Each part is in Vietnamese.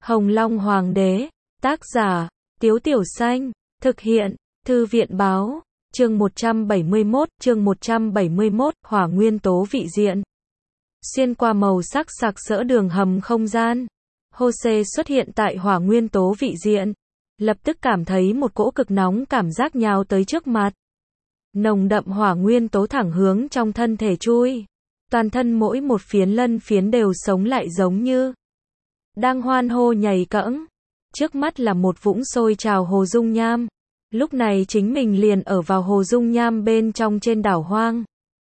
Hồng Long Hoàng đế, tác giả, Tiếu Tiểu Xanh, thực hiện, Thư viện báo, chương 171, hỏa nguyên tố vị diện. Xuyên qua màu sắc sặc sỡ đường hầm không gian, Jose xuất hiện tại hỏa nguyên tố vị diện, lập tức cảm thấy một cỗ cực nóng cảm giác nhào tới trước mặt. Nồng đậm hỏa nguyên tố thẳng hướng trong thân thể chui, toàn thân mỗi một phiến lân phiến đều sống lại giống như đang hoan hô nhảy cẫng. Trước mắt là một vũng sôi trào hồ dung nham. Lúc này chính mình liền ở vào hồ dung nham bên trong trên đảo hoang.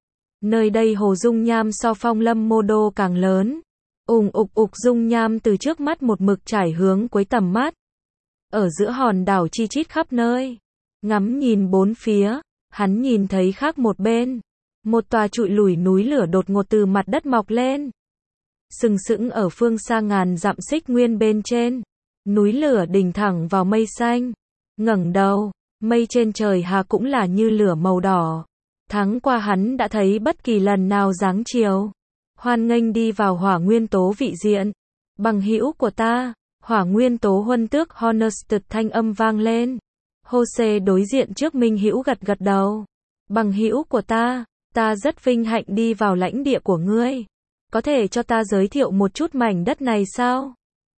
Nơi đây hồ dung nham so Phong Lâm Mô Đô càng lớn. Ục dung nham từ trước mắt một mực trải hướng cuối tầm mắt. Ở giữa hòn đảo chi chít khắp nơi. Ngắm nhìn bốn phía, hắn nhìn thấy khác một bên. Một tòa trụi lủi núi lửa đột ngột từ mặt đất mọc lên. Sừng sững ở phương xa ngàn dặm xích nguyên bên trên. Núi lửa đỉnh thẳng vào mây xanh. Ngẩng đầu, mây trên trời hà cũng là như lửa màu đỏ. Tháng qua hắn đã thấy bất kỳ lần nào dáng chiều. Hoan nghênh đi vào hỏa nguyên tố vị diện. Bằng hữu của ta, hỏa nguyên tố huân tước Honested thanh âm vang lên. Jose đối diện trước minh hữu gật gật đầu. Bằng hữu của ta rất vinh hạnh đi vào lãnh địa của ngươi. Có thể cho ta giới thiệu một chút mảnh đất này sao?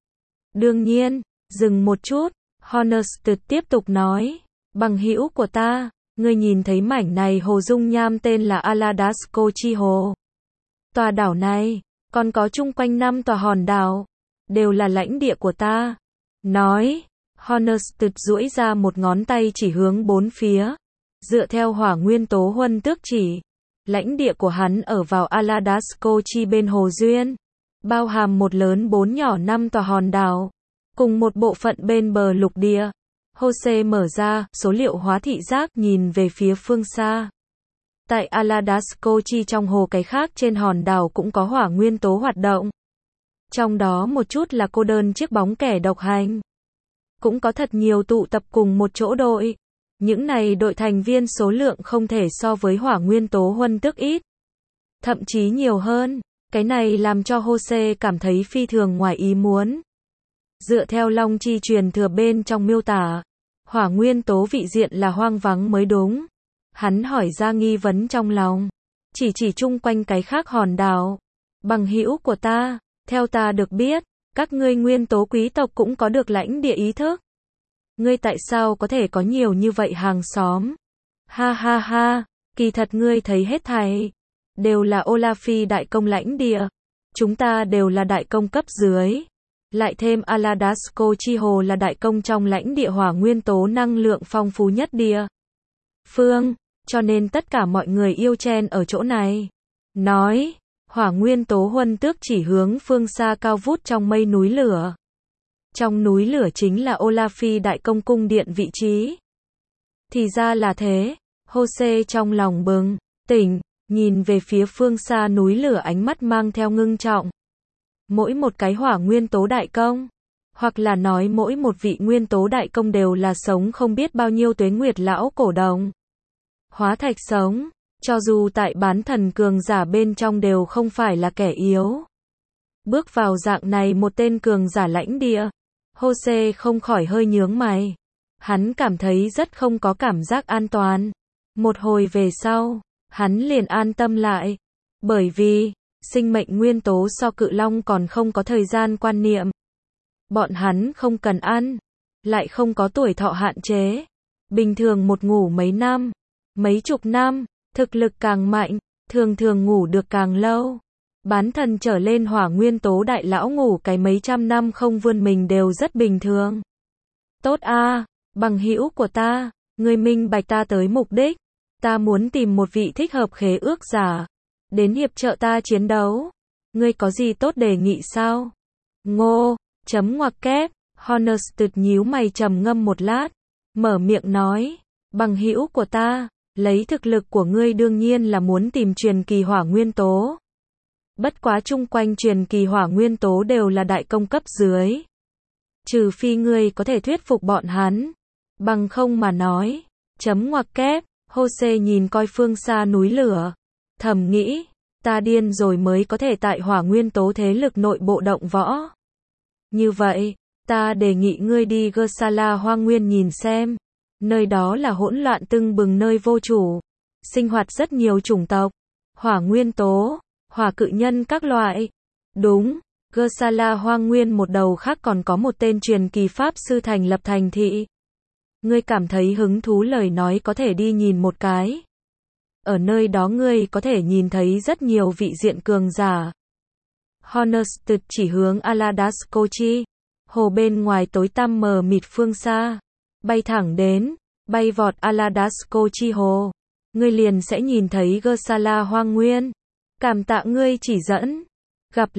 Đương nhiên, dừng một chút, Honested tiếp tục nói. Bằng hữu của ta, ngươi nhìn thấy mảnh này hồ dung nham tên là Aladasco Chi Hồ. Tòa đảo này, còn có chung quanh 5 tòa hòn đảo, đều là lãnh địa của ta. Nói, Honested duỗi ra một ngón tay chỉ hướng bốn phía. Dựa theo hỏa nguyên tố huân tước chỉ, lãnh địa của hắn ở vào Aladasco Chi bên hồ duyên, bao hàm một lớn 4 nhỏ 5 tòa hòn đảo, cùng một bộ phận bên bờ lục địa. Jose mở ra số liệu hóa thị giác nhìn về phía phương xa. Tại Aladasco Chi trong hồ cái khác trên hòn đảo cũng có hỏa nguyên tố hoạt động. Trong đó một chút là cô đơn chiếc bóng kẻ độc hành. Cũng có thật nhiều tụ tập cùng một chỗ đội. Những này đội thành viên số lượng không thể so với hỏa nguyên tố huân tước ít. Thậm chí nhiều hơn. Cái này làm cho Jose cảm thấy phi thường ngoài ý muốn. Dựa theo Long Chi truyền thừa bên trong miêu tả, hỏa nguyên tố vị diện là hoang vắng mới đúng. Hắn hỏi ra nghi vấn trong lòng. Chỉ chung quanh cái khác hòn đảo. Bằng hữu của ta, theo ta được biết, các ngươi nguyên tố quý tộc cũng có được lãnh địa ý thức. Ngươi tại sao có thể có nhiều như vậy hàng xóm? Ha ha ha, kỳ thật ngươi thấy hết thảy đều là Olafi đại công lãnh địa. Chúng ta đều là đại công cấp dưới. Lại thêm Aladasco Chi Hồ là đại công trong lãnh địa hỏa nguyên tố năng lượng phong phú nhất địa phương, cho nên tất cả mọi người yêu chen ở chỗ này. Nói, hỏa nguyên tố huân tước chỉ hướng phương xa cao vút trong mây núi lửa. Trong núi lửa chính là Olafi đại công cung điện vị trí. Thì ra là thế, Jose trong lòng bừng tỉnh, nhìn về phía phương xa núi lửa ánh mắt mang theo ngưng trọng. Mỗi một cái hỏa nguyên tố đại công, hoặc là nói mỗi một vị nguyên tố đại công đều là sống không biết bao nhiêu tuế nguyệt lão cổ đồng. Hóa thạch sống, cho dù tại bán thần cường giả bên trong đều không phải là kẻ yếu. Bước vào dạng này một tên cường giả lãnh địa, Jose không khỏi hơi nhướng mày. Hắn cảm thấy rất không có cảm giác an toàn. Một hồi về sau, hắn liền an tâm lại. Bởi vì, sinh mệnh nguyên tố so cự long còn không có thời gian quan niệm. Bọn hắn không cần ăn, lại không có tuổi thọ hạn chế. Bình thường một ngủ mấy năm, mấy chục năm, thực lực càng mạnh, thường ngủ được càng lâu. Bán thần trở lên hỏa nguyên tố đại lão ngủ cái mấy trăm năm không vươn mình đều rất bình thường. Tốt a, bằng hữu của ta, ngươi minh bạch ta tới mục đích. Ta muốn tìm một vị thích hợp khế ước giả, đến hiệp trợ ta chiến đấu. Ngươi có gì tốt đề nghị sao? Ngô, chấm ngoặc kép, Honested nhíu mày trầm ngâm một lát, mở miệng nói, bằng hữu của ta, lấy thực lực của ngươi đương nhiên là muốn tìm truyền kỳ hỏa nguyên tố. Bất quá chung quanh truyền kỳ hỏa nguyên tố đều là đại công cấp dưới. Trừ phi ngươi có thể thuyết phục bọn hắn. Bằng không mà nói, chấm ngoặc kép, Jose nhìn coi phương xa núi lửa. Thầm nghĩ, ta điên rồi mới có thể tại hỏa nguyên tố thế lực nội bộ động võ. Như vậy, Ta đề nghị ngươi đi Gosala Hoang Nguyên nhìn xem. Nơi đó là hỗn loạn tưng bừng nơi vô chủ. Sinh hoạt rất nhiều chủng tộc. Hỏa nguyên tố, hỏa cự nhân các loại. Đúng, Gosala Hoang Nguyên một đầu khác còn có một tên truyền kỳ pháp sư thành lập thành thị. Ngươi cảm thấy hứng thú lời nói có thể đi nhìn một cái. Ở nơi đó ngươi có thể nhìn thấy rất nhiều vị diện cường giả. Honestus chỉ hướng Aladascochi, hồ bên ngoài tối tăm mờ mịt phương xa. Bay thẳng đến, bay vọt Aladascochi hồ. Ngươi liền sẽ nhìn thấy Gosala Hoang Nguyên. Cảm tạ ngươi chỉ dẫn. Gặp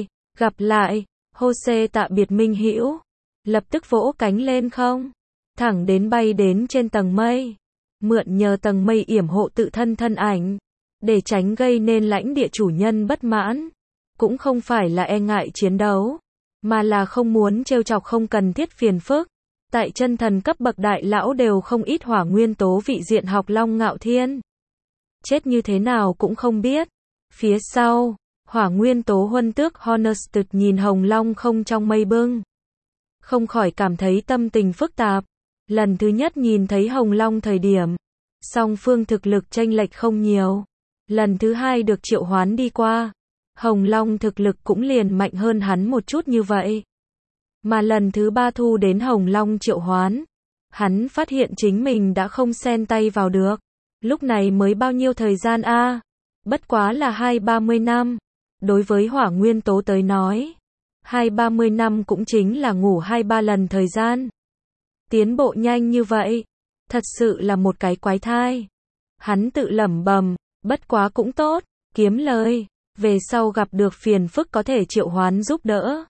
lại, Jose tạ biệt minh hữu. Lập tức vỗ cánh lên không. Thẳng đến bay đến trên tầng mây. Mượn nhờ tầng mây yểm hộ tự thân thân ảnh. Để tránh gây nên lãnh địa chủ nhân bất mãn. Cũng không phải là e ngại chiến đấu. Mà là không muốn trêu chọc không cần thiết phiền phức. Tại chân thần cấp bậc đại lão đều không ít hỏa nguyên tố vị diện học Long Ngạo Thiên. Chết như thế nào cũng không biết. Phía sau, hỏa nguyên tố huân tước Honestus nhìn Hồng Long không trong mây bưng. Không khỏi cảm thấy tâm tình phức tạp. Lần thứ nhất nhìn thấy Hồng Long thời điểm, song phương thực lực chênh lệch không nhiều. Lần thứ hai được triệu hoán đi qua, Hồng Long thực lực cũng liền mạnh hơn hắn một chút như vậy. Mà lần thứ ba thu đến Hồng Long triệu hoán, hắn phát hiện chính mình đã không xen tay vào được. Lúc này mới bao nhiêu thời gian a? Bất quá là 20-30 năm. Đối với hỏa nguyên tố tới nói, 20-30 năm cũng chính là ngủ 2-3 lần thời gian. Tiến bộ nhanh như vậy, thật sự là một cái quái thai. Hắn tự lẩm bẩm, bất quá cũng tốt, kiếm lời, về sau gặp được phiền phức có thể triệu hoán giúp đỡ.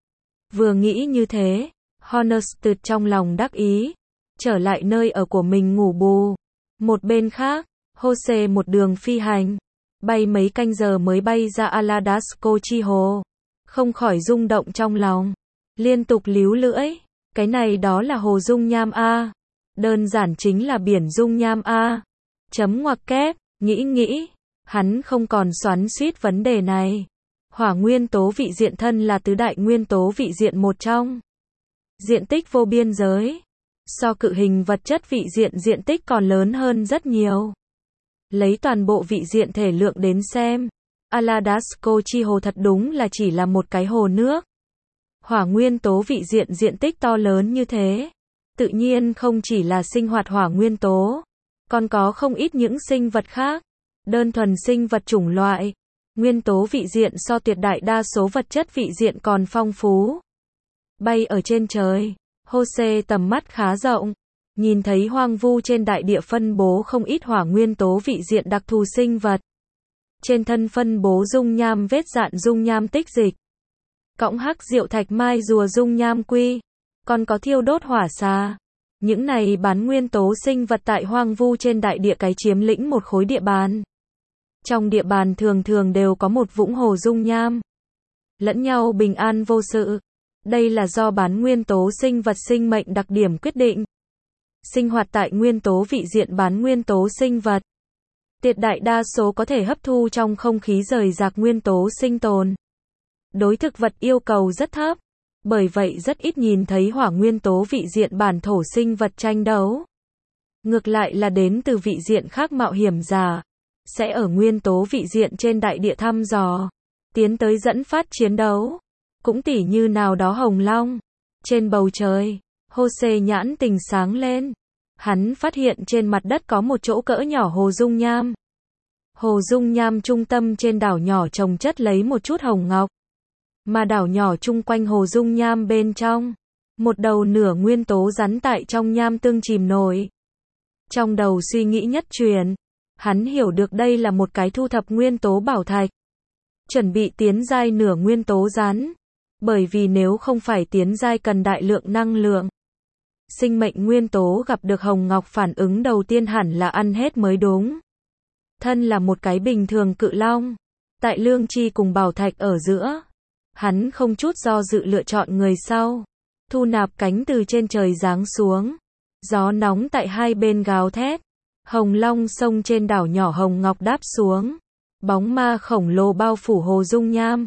Vừa nghĩ như thế, Honestus trong lòng đắc ý, trở lại nơi ở của mình ngủ bù. Một bên khác, Jose một đường phi hành, bay mấy canh giờ mới bay ra Aladascochi hồ. Không khỏi rung động trong lòng, liên tục líu lưỡi, cái này đó là hồ dung nham a. Đơn giản chính là biển dung nham a. Chấm ngoặc kép, nghĩ, hắn không còn xoắn xuýt vấn đề này. Hỏa nguyên tố vị diện thân là tứ đại nguyên tố vị diện một trong. Diện tích vô biên giới. So cự hình vật chất vị diện diện tích còn lớn hơn rất nhiều. Lấy toàn bộ vị diện thể lượng đến xem, Aladascochi hồ thật đúng là chỉ là một cái hồ nước. Hỏa nguyên tố vị diện diện tích to lớn như thế, tự nhiên không chỉ là sinh hoạt hỏa nguyên tố, còn có không ít những sinh vật khác. Đơn thuần sinh vật chủng loại, nguyên tố vị diện so tuyệt đại đa số vật chất vị diện còn phong phú. Bay ở trên trời, Jose tầm mắt khá rộng, nhìn thấy hoang vu trên đại địa phân bố không ít hỏa nguyên tố vị diện đặc thù sinh vật. Trên thân phân bố dung nham vết dạn dung nham tích dịch, cõng hắc diệu thạch mai rùa dung nham quy, còn có thiêu đốt hỏa xà. Những này bán nguyên tố sinh vật tại hoang vu trên đại địa cái chiếm lĩnh một khối địa bàn. Trong địa bàn thường thường đều có một vũng hồ dung nham. Lẫn nhau bình an vô sự. Đây là do bán nguyên tố sinh vật sinh mệnh đặc điểm quyết định. Sinh hoạt tại nguyên tố vị diện bán nguyên tố sinh vật. Tuyệt đại đa số có thể hấp thu trong không khí rời rạc nguyên tố sinh tồn. Đối thực vật yêu cầu rất thấp. Bởi vậy rất ít nhìn thấy hỏa nguyên tố vị diện bản thổ sinh vật tranh đấu. Ngược lại là đến từ vị diện khác mạo hiểm giả, sẽ ở nguyên tố vị diện trên đại địa thăm dò, tiến tới dẫn phát chiến đấu. Cũng tỉ như nào đó Hồng Long. Trên bầu trời, Jose nhãn tình sáng lên. Hắn phát hiện trên mặt đất có một chỗ cỡ nhỏ hồ dung nham. Hồ dung nham trung tâm trên đảo nhỏ trồng chất lấy một chút hồng ngọc. Mà đảo nhỏ chung quanh hồ dung nham bên trong, một đầu nửa nguyên tố rắn tại trong nham tương chìm nổi. Trong đầu suy nghĩ nhất truyền, hắn hiểu được đây là một cái thu thập nguyên tố bảo thạch. Chuẩn bị tiến giai nửa nguyên tố rắn. Bởi vì nếu không phải tiến giai cần đại lượng năng lượng. Sinh mệnh nguyên tố gặp được hồng ngọc phản ứng đầu tiên hẳn là ăn hết mới đúng. Thân là một cái bình thường cự long, tại lương chi cùng bảo thạch ở giữa, hắn không chút do dự lựa chọn người sau. Thu nạp cánh từ trên trời giáng xuống. Gió nóng tại hai bên gào thét. Hồng Long sông trên đảo nhỏ hồng ngọc đáp xuống. Bóng ma khổng lồ bao phủ hồ dung nham.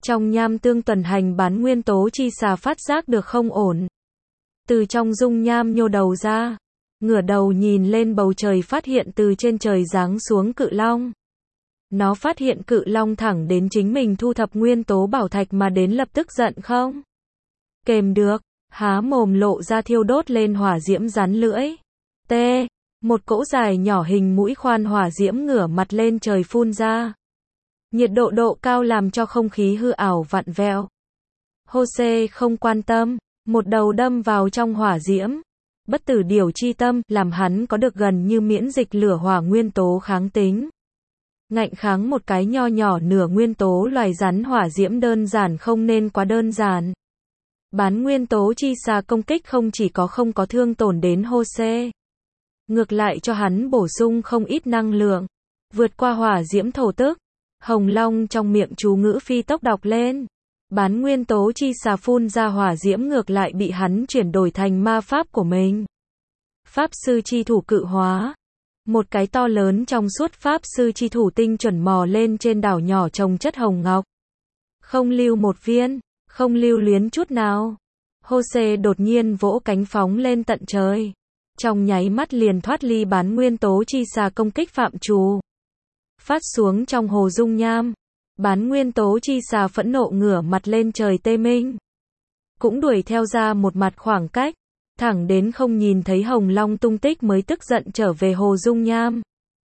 Trong nham tương tuần hành bán nguyên tố chi xà phát giác được không ổn. Từ trong dung nham nhô đầu ra, ngửa đầu nhìn lên bầu trời phát hiện từ trên trời giáng xuống cự long. Nó phát hiện cự long thẳng đến chính mình thu thập nguyên tố bảo thạch mà đến lập tức giận không kềm được, há mồm lộ ra thiêu đốt lên hỏa diễm rắn lưỡi. T. Một cỗ dài nhỏ hình mũi khoan hỏa diễm ngửa mặt lên trời phun ra. Nhiệt độ cao làm cho không khí hư ảo vặn vẹo. Jose không quan tâm, một đầu đâm vào trong hỏa diễm. Bất tử điều chi tâm làm hắn có được gần như miễn dịch lửa hỏa nguyên tố kháng tính. Ngạnh kháng một cái nho nhỏ nửa nguyên tố loài rắn hỏa diễm đơn giản không nên quá đơn giản. Bán nguyên tố chi xà công kích không chỉ không có thương tổn đến Jose. Ngược lại cho hắn bổ sung không ít năng lượng. Vượt qua hỏa diễm thổ tức. Hồng Long trong miệng chú ngữ phi tốc đọc lên. Bán nguyên tố chi xà phun ra hỏa diễm ngược lại bị hắn chuyển đổi thành ma pháp của mình. Pháp sư chi thủ cự hóa. Một cái to lớn trong suốt pháp sư chi thủ tinh chuẩn mò lên trên đảo nhỏ trồng chất hồng ngọc. Không lưu một viên, không lưu luyến chút nào. Jose đột nhiên vỗ cánh phóng lên tận trời. Trong nháy mắt liền thoát ly bán nguyên tố chi xà công kích phạm trù. Phát xuống trong hồ dung nham. Bán nguyên tố chi xà phẫn nộ ngửa mặt lên trời tê minh. Cũng đuổi theo ra một mặt khoảng cách. Thẳng đến không nhìn thấy hồng long tung tích mới tức giận trở về hồ dung nham.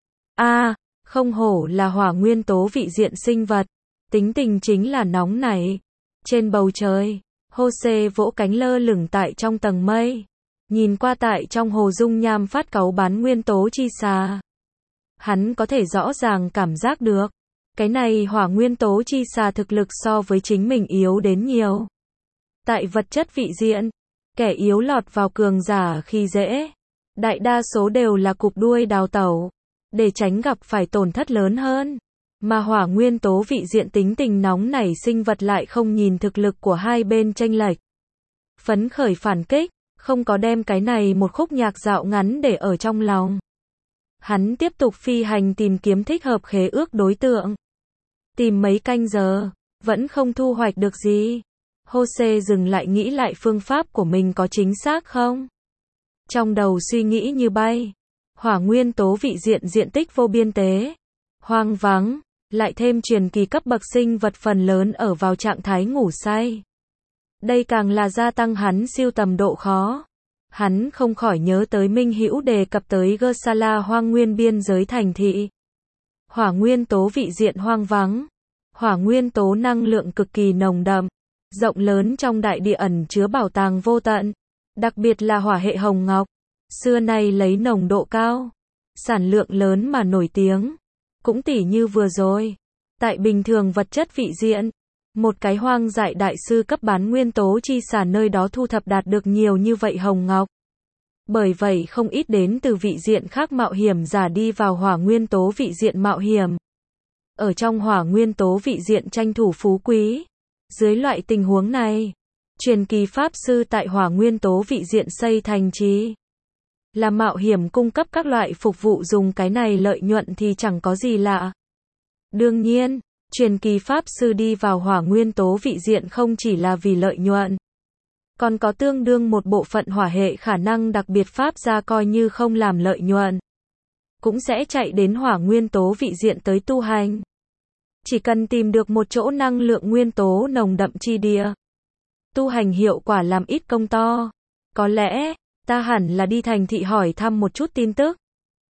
Không hổ là hỏa nguyên tố vị diện sinh vật. Tính tình chính là nóng nảy. Trên bầu trời, Jose vỗ cánh lơ lửng tại trong tầng mây. Nhìn qua tại trong hồ dung nham phát cáu bán nguyên tố chi xà. Hắn có thể rõ ràng cảm giác được. Cái này hỏa nguyên tố chi xà thực lực so với chính mình yếu đến nhiều. Tại vật chất vị diện, kẻ yếu lọt vào cường giả khi dễ. Đại đa số đều là cụp đuôi đào tẩu. Để tránh gặp phải tổn thất lớn hơn. Mà hỏa nguyên tố vị diện tính tình nóng nảy sinh vật lại không nhìn thực lực của hai bên chênh lệch. Phấn khởi phản kích, không có đem cái này một khúc nhạc dạo ngắn để ở trong lòng. Hắn tiếp tục phi hành tìm kiếm thích hợp khế ước đối tượng. Tìm mấy canh giờ, vẫn không thu hoạch được gì. Jose dừng lại nghĩ lại phương pháp của mình có chính xác không? Trong đầu suy nghĩ như bay. Hỏa nguyên tố vị diện diện tích vô biên tế. Hoang vắng, lại thêm truyền kỳ cấp bậc sinh vật phần lớn ở vào trạng thái ngủ say. Đây càng là gia tăng hắn siêu tầm độ khó. Hắn không khỏi nhớ tới Minh Hữu đề cập tới Gersala hoang nguyên biên giới thành thị. Hỏa nguyên tố vị diện hoang vắng. Hỏa nguyên tố năng lượng cực kỳ nồng đậm, rộng lớn trong đại địa ẩn chứa bảo tàng vô tận. Đặc biệt là hỏa hệ hồng ngọc. Xưa nay lấy nồng độ cao, sản lượng lớn mà nổi tiếng. Cũng tỉ như vừa rồi. Tại bình thường vật chất vị diện. Một cái hoang dại đại sư cấp bán nguyên tố chi xà nơi đó thu thập đạt được nhiều như vậy hồng ngọc. Bởi vậy không ít đến từ vị diện khác mạo hiểm giả đi vào hỏa nguyên tố vị diện mạo hiểm. Ở trong hỏa nguyên tố vị diện tranh thủ phú quý. Dưới loại tình huống này, truyền kỳ pháp sư tại hỏa nguyên tố vị diện xây thành trì. Là mạo hiểm cung cấp các loại phục vụ dùng cái này lợi nhuận thì chẳng có gì lạ. Đương nhiên, truyền kỳ pháp sư đi vào hỏa nguyên tố vị diện không chỉ là vì lợi nhuận. Còn có tương đương một bộ phận hỏa hệ khả năng đặc biệt pháp ra coi như không làm lợi nhuận. Cũng sẽ chạy đến hỏa nguyên tố vị diện tới tu hành. Chỉ cần tìm được một chỗ năng lượng nguyên tố nồng đậm chi địa. Tu hành hiệu quả làm ít công to. Có lẽ, ta hẳn là đi thành thị hỏi thăm một chút tin tức.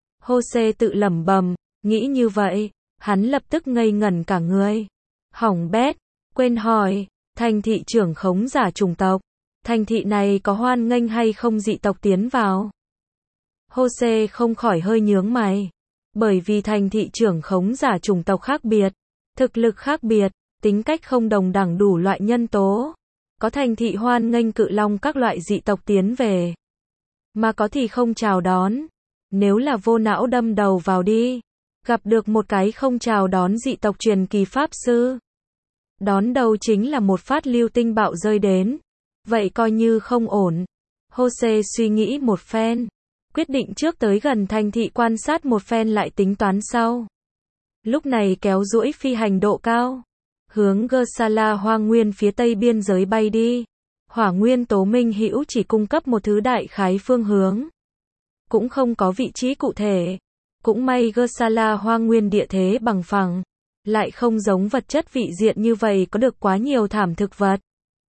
Jose tự lẩm bẩm, nghĩ như vậy, hắn lập tức ngây ngẩn cả người. Hỏng bét, quên hỏi, thành thị trưởng khống giả chủng tộc. Thành thị này có hoan nghênh hay không dị tộc tiến vào? Jose không khỏi hơi nhướng mày. Bởi vì thành thị trưởng khống giả chủng tộc khác biệt, thực lực khác biệt, tính cách không đồng đẳng đủ loại nhân tố. Có thành thị hoan nghênh cự long các loại dị tộc tiến về. Mà có thì không chào đón. Nếu là vô não đâm đầu vào đi. Gặp được một cái không chào đón dị tộc truyền kỳ pháp sư. Đón đầu chính là một phát lưu tinh bạo rơi đến. Vậy coi như không ổn. Jose suy nghĩ một phen. Quyết định trước tới gần thành thị quan sát một phen lại tính toán sau. Lúc này kéo duỗi phi hành độ cao. hướng Gersala hoang nguyên phía tây biên giới bay đi. Hỏa nguyên tố minh hữu chỉ cung cấp một thứ đại khái phương hướng, cũng không có vị trí cụ thể. Cũng may Gersala hoang nguyên địa thế bằng phẳng, lại không giống vật chất vị diện như vậy có được quá nhiều thảm thực vật.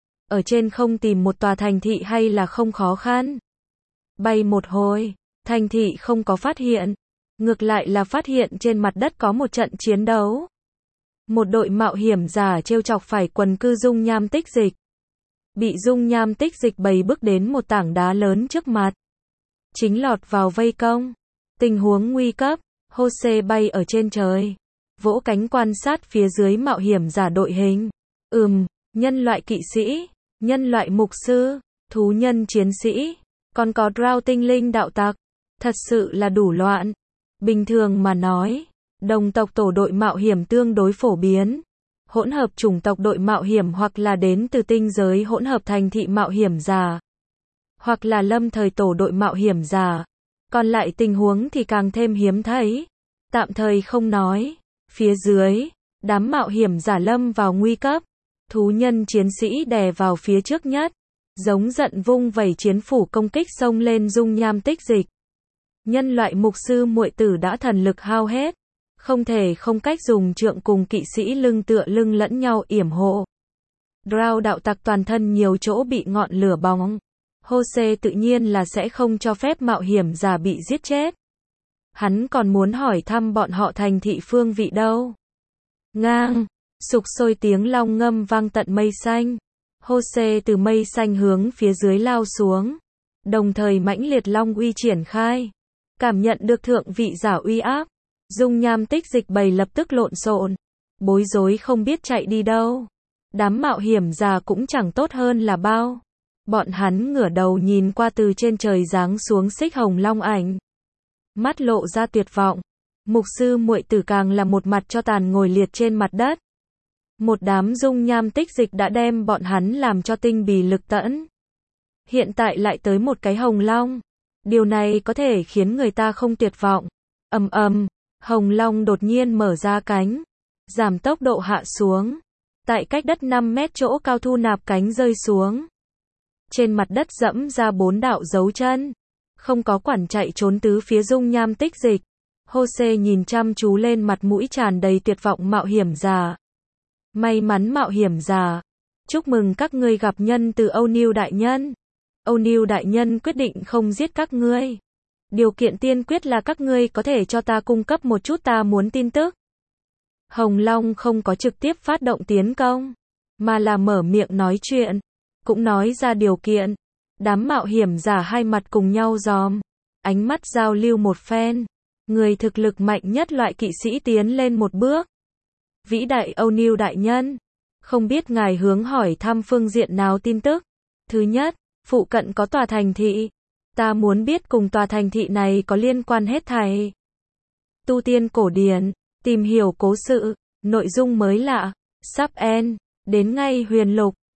Ở trên không tìm một tòa thành thị hay là không khó khăn. Bay một hồi, thành thị không có phát hiện, ngược lại là phát hiện trên mặt đất có một trận chiến đấu. Một đội mạo hiểm giả trêu chọc phải quần cư dung nham tích dịch. Bị dung nham tích dịch bầy bước đến một tảng đá lớn trước mặt. Chính lọt vào vây công. Tình huống nguy cấp, Jose bay ở trên trời, vỗ cánh quan sát phía dưới mạo hiểm giả đội hình. Nhân loại kỵ sĩ, nhân loại mục sư, thú nhân chiến sĩ, còn có drow tinh linh đạo tặc. Thật sự là đủ loạn. Bình thường mà nói, đồng tộc tổ đội mạo hiểm tương đối phổ biến. Hỗn hợp chủng tộc đội mạo hiểm hoặc là đến từ tinh giới hỗn hợp thành thị mạo hiểm giả, hoặc là lâm thời tổ đội mạo hiểm giả. Còn lại tình huống thì càng thêm hiếm thấy. Tạm thời không nói. Phía dưới, đám mạo hiểm giả lâm vào nguy cấp. Thú nhân chiến sĩ đè vào phía trước nhất, giống giận vung vẩy chiến phủ công kích xông lên dung nham tích dịch. Nhân loại mục sư muội tử đã thần lực hao hết, không thể không cách dùng trượng cùng kỵ sĩ lưng tựa lưng lẫn nhau yểm hộ. Drow đạo tặc toàn thân nhiều chỗ bị ngọn lửa bỏng. Jose tự nhiên là sẽ không cho phép mạo hiểm giả bị giết chết. Hắn còn muốn hỏi thăm bọn họ thành thị phương vị đâu. Ngang, sục sôi tiếng long ngâm vang tận mây xanh. Jose từ mây xanh hướng phía dưới lao xuống, đồng thời mãnh liệt long uy triển khai. Cảm nhận được thượng vị giả uy áp, dung nham tích dịch bầy lập tức lộn xộn, bối rối không biết chạy đi đâu. Đám mạo hiểm giả cũng chẳng tốt hơn là bao. Bọn hắn ngửa đầu nhìn qua từ trên trời giáng xuống xích hồng long ảnh, mắt lộ ra tuyệt vọng. Mục sư muội tử càng là một mặt cho tàn ngồi liệt trên mặt đất. Một đám dung nham tích dịch đã đem bọn hắn làm cho tinh bì lực tẫn. Hiện tại lại tới một cái hồng long. Điều này có thể khiến người ta không tuyệt vọng. Hồng long đột nhiên mở ra cánh, giảm tốc độ hạ xuống. Tại cách đất 5 mét chỗ cao thu nạp cánh rơi xuống. Trên mặt đất dẫm ra 4 đạo dấu chân. Không có quản chạy trốn tứ phía dung nham tích dịch. Jose nhìn chăm chú lên mặt mũi tràn đầy tuyệt vọng mạo hiểm giả. May mắn mạo hiểm giả. Chúc mừng các ngươi gặp nhân từ O'Neill đại nhân. O'Neill đại nhân quyết định không giết các ngươi. Điều kiện tiên quyết là các ngươi có thể cho ta cung cấp một chút ta muốn tin tức. Hồng Long không có trực tiếp phát động tiến công, mà là mở miệng nói chuyện, cũng nói ra điều kiện. Đám mạo hiểm giả hai mặt cùng nhau giòm, ánh mắt giao lưu một phen. Người thực lực mạnh nhất loại kỵ sĩ tiến lên một bước. Vĩ đại O'Neill đại nhân, không biết ngài hướng hỏi thăm phương diện nào tin tức. Thứ nhất, phụ cận có tòa thành thị. Ta muốn biết cùng tòa thành thị này có liên quan hết thảy. Tu tiên cổ điển, tìm hiểu cố sự, nội dung mới lạ, sắp end, đến ngay huyền lục.